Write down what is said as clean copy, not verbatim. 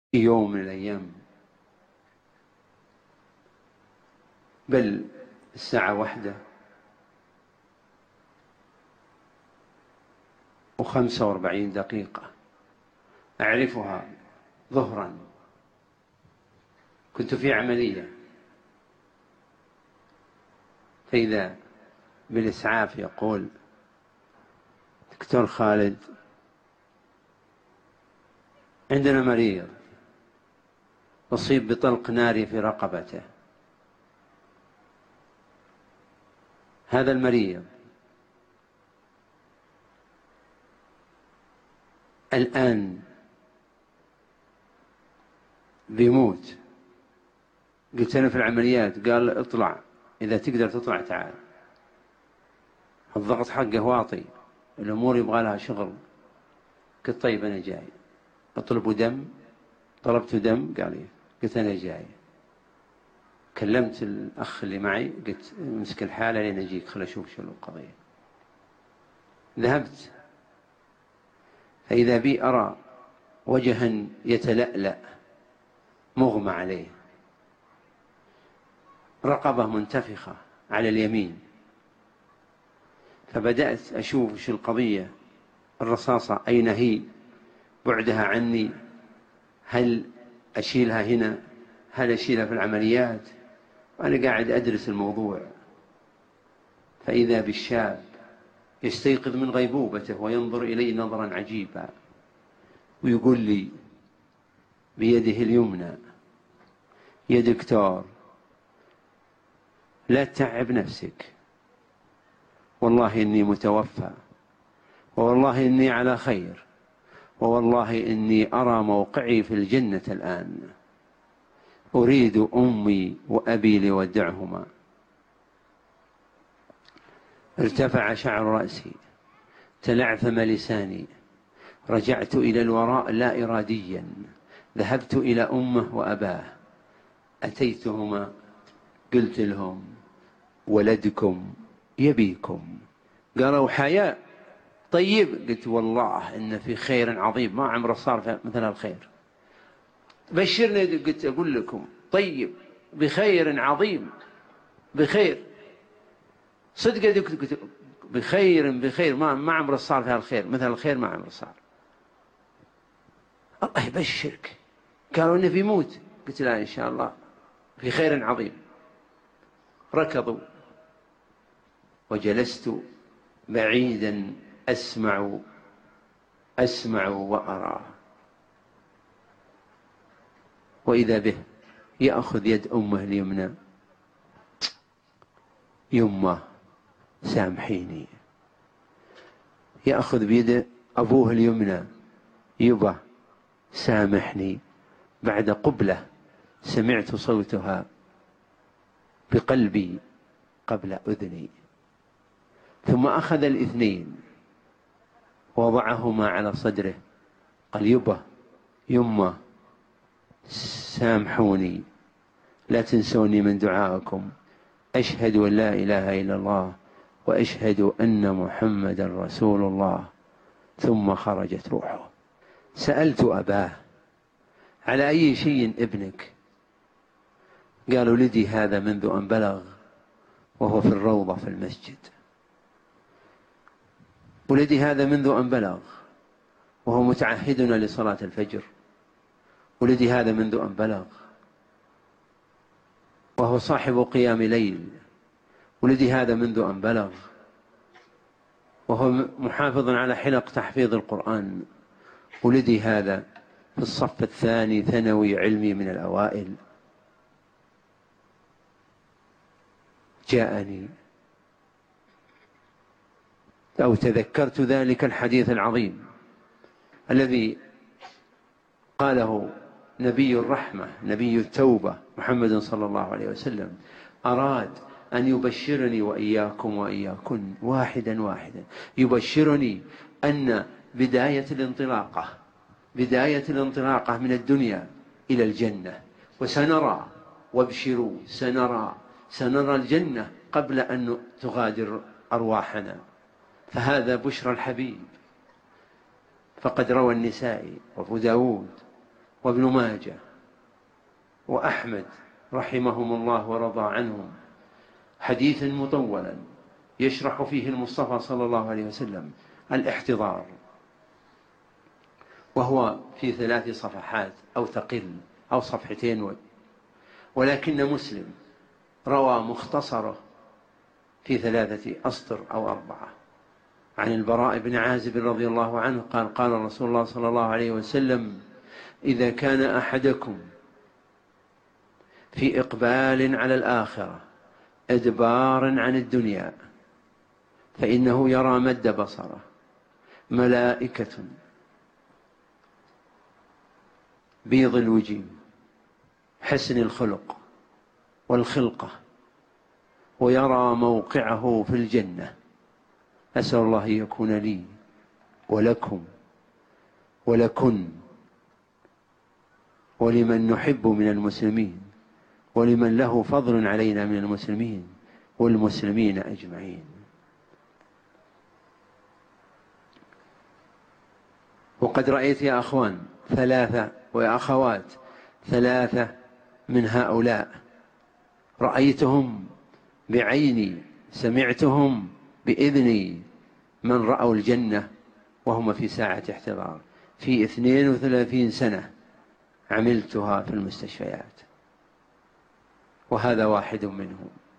يوم من الأيام، بل الساعة 1:45 أعرفها ظهرا. كنت في عملية، فإذا بالإسعاف يقول: دكتور خالد، عندنا مريض أصيب بطلق ناري في رقبته. هذا المريض الآن بيموت. قلت أنا في العمليات. قال: اطلع، إذا تقدر تطلع تعال، الضغط حقه واطي، الأمور يبغى لها شغل. قلت طيب أنا جاي. أطلب دم؟ طلبت دم؟ قال لي. قلت أنا جاي. كلمت الأخ اللي معي، قلت امسك الحالة لين أجيك، خل أشوف شنو القضية. ذهبت، فإذا بي أرى وجها يتلألأ مغمى عليه، رقبة منتفخة على اليمين. فبدأت أشوف شو القضية، الرصاصة أين هي، بعدها عني، هل أشيلها هنا، هل أشيلها في العمليات. وأنا قاعد أدرس الموضوع، فإذا بالشاب يستيقظ من غيبوبته وينظر إلي نظرا عجيبا، ويقول لي بيده اليمنى: يا دكتور، لا تتعب نفسك، والله إني متوفى، ووالله إني على خير، ووالله إني أرى موقعي في الجنة الآن، أريد أمي وأبي لودعهما. ارتفع شعر رأسي، تلعثم لساني، رجعت إلى الوراء لا إراديا، ذهبت إلى أمه وأباه، أتيتهما، قلت لهم: ولدكم يبيكم. قالوا: حياء طيب. قلت: والله إن في خير عظيم، ما عمره صار مثل الخير. بشرني. قلت: أقول لكم طيب بخير عظيم، بخير صدق. قلت: بخير ما عمره صار في الخير مثل الخير، ما عمره صار. الله يبشرك. قالوا إنه بيموت. قلت: لا، إن شاء الله في خير عظيم. ركضوا، وجلست بعيدا أسمع وأرى، وإذا به يأخذ يد أمه اليمنى: يمه سامحيني. يأخذ بيد أبوه اليمنى: يبا سامحني. بعد قبلة سمعت صوتها بقلبي قبل أذني. ثم أخذ الاثنين ووضعهما على صدره، قال: يبا يمه سامحوني، لا تنسوني من دعائكم، أشهد أن لا إله إلا الله وأشهد أن محمدا رسول الله. ثم خرجت روحه. سألت أباه: على أي شيء ابنك؟ قال: ولدي هذا منذ أن بلغ وهو في الروضة في المسجد. ولدي هذا منذ أن بلغ وهو متعهدنا لصلاة الفجر. ولدي هذا منذ أن بلغ وهو صاحب قيام ليل. ولدي هذا منذ أن بلغ وهو محافظ على حلق تحفيظ القرآن. ولدي هذا في الصف الثاني ثانوي علمي من الأوائل. جاءني أو تذكرت ذلك الحديث العظيم الذي قاله نبي الرحمة نبي التوبة محمد صلى الله عليه وسلم. أراد أن يبشرني وإياكم وإياكن واحدا واحدا، يبشرني أن بداية الانطلاقة من الدنيا إلى الجنة، وسنرى، وابشروا، سنرى الجنة قبل أن تغادر أرواحنا. فهذا بشرى الحبيب. فقد روى النسائي وأبو داود وابن ماجه وأحمد رحمهم الله ورضى عنهم حديثا مطولا يشرح فيه المصطفى صلى الله عليه وسلم الاحتضار، وهو في 3 صفحات أو تقل أو صفحتين، ولكن مسلم روى مختصره في 3 أسطر أو 4 عن البراء بن عازب رضي الله عنه قال: قال رسول الله صلى الله عليه وسلم: إذا كان أحدكم في إقبال على الآخرة إدبار عن الدنيا فإنه يرى مد بصره ملائكة بيض الوجه حسن الخلق والخلقة، ويرى موقعه في الجنة. أسأل الله أن يكون لي ولكم ولكن ولمن نحب من المسلمين ولمن له فضل علينا من المسلمين والمسلمين أجمعين. وقد رأيت يا أخوان 3 ويا أخوات 3 من هؤلاء رأيتهم بعيني، سمعتهم بإذني، من رأوا الجنة وهم في ساعة احتضار في 32 سنة عملتها في المستشفيات، وهذا واحد منهم.